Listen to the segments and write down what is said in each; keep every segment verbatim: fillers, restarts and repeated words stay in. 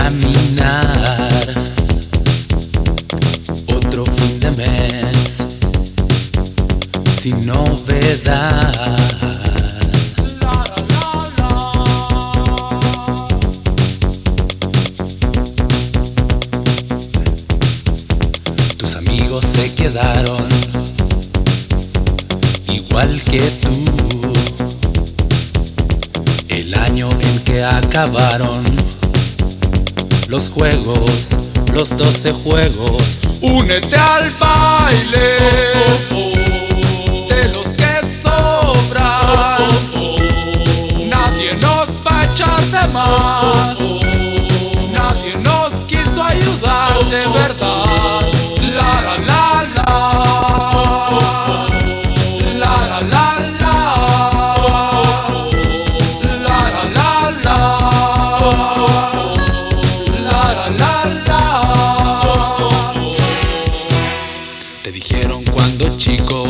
caminar. Otro fin de mes sin novedad. Tus amigos se quedaron igual que tú. El año en que acabaron los juegos, los doce juegos. Únete al baile de los que sobran. Nadie nos va a echar de más. Nadie nos quiso ayudar de verdad. La la la la. La la la la. La la la la. La la la la. Te dijeron cuando chico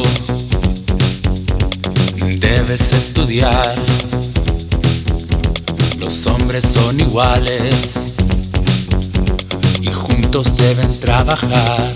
debes estudiar. Los hombres son iguales y juntos deben trabajar.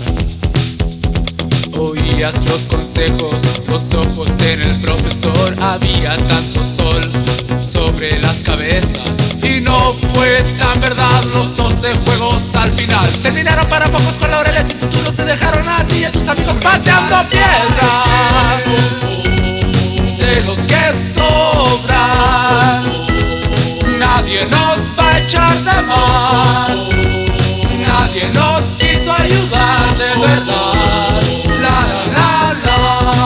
Oías los consejos, los ojos en el profesor. Había tanto sol sobre las cabezas y no fue tan verdad. Los doce juegos al final terminaron para pocos con laureles y futuros. Te dejaron a ti y a tus amigos pateando piedras de los que sobran. Nadie nos va a echar de más. Nadie nos quiso ayudar de verdad. La la la la.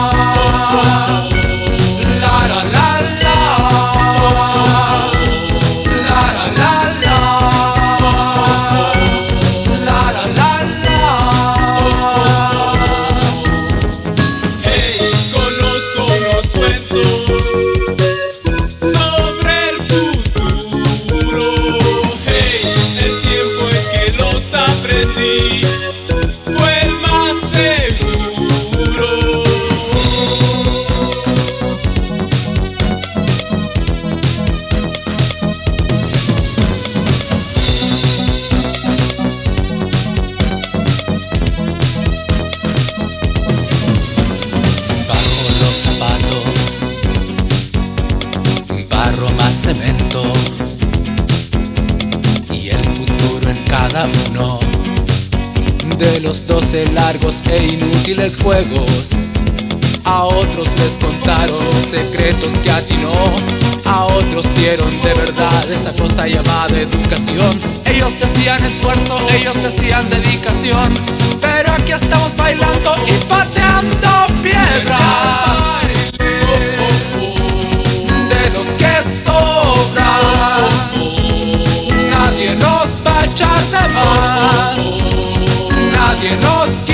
La la la la. La la la la. La la la la. Hey, conozco unos cuentos sobre el futuro. Hey, el tiempo en que los aprendí fue el más seguro. Bajo los zapatos, barro más cemento y el futuro en cada uno de los doce largos e inútiles juegos. A otros les contaron secretos que a ti no. A otros dieron de verdad esa cosa llamada educación. Ellos decían esfuerzo, ellos decían dedicación, pero aquí estamos bailando y pateando piedras de los que sobran. Nadie nos va a echar de más. Nadie nos quiere